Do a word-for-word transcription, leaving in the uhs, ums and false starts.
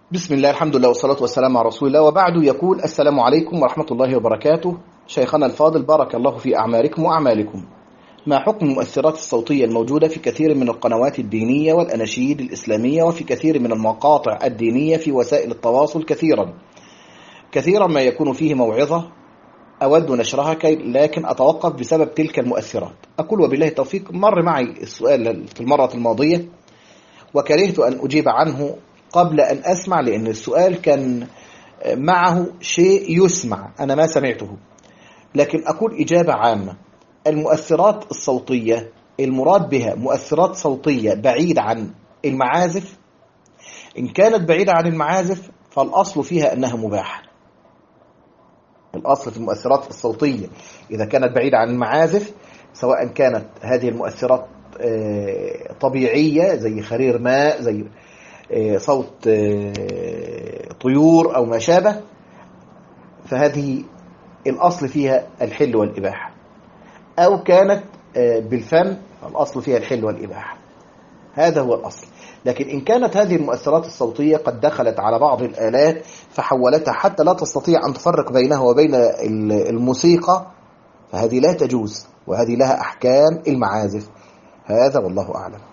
بسم الله، الحمد لله والصلاة والسلام على رسول الله، وبعد. يقول: السلام عليكم ورحمة الله وبركاته. شيخنا الفاضل، بارك الله في أعمالكم وأعمالكم. ما حكم المؤثرات الصوتية الموجودة في كثير من القنوات الدينية والأناشيد الإسلامية وفي كثير من المقاطع الدينية في وسائل التواصل كثيرا كثيرا ما يكون فيه موعظة أود نشرها كي لكن أتوقف بسبب تلك المؤثرات؟ أقول وبالله التوفيق. مر معي السؤال في المرة الماضية وكرهت أن أجيب عنه قبل أن أسمع، لأن السؤال كان معه شيء يسمع أنا ما سمعته. لكن أقول إجابة عامة: المؤثرات الصوتية المراد بها مؤثرات صوتية بعيدة عن المعازف. إن كانت بعيدة عن المعازف فالأصل فيها أنها مباحة. الأصل في المؤثرات الصوتية إذا كانت بعيدة عن المعازف، سواء كانت هذه المؤثرات طبيعية زي خرير ماء، زي صوت طيور أو ما شابه، فهذه الأصل فيها الحل والإباحة. أو كانت بالفم، الأصل فيها الحل والإباحة. هذا هو الأصل. لكن إن كانت هذه المؤثرات الصوتية قد دخلت على بعض الآلات فحولتها حتى لا تستطيع أن تفرق بينها وبين الموسيقى، فهذه لا تجوز، وهذه لها أحكام المعازف. هذا والله أعلم.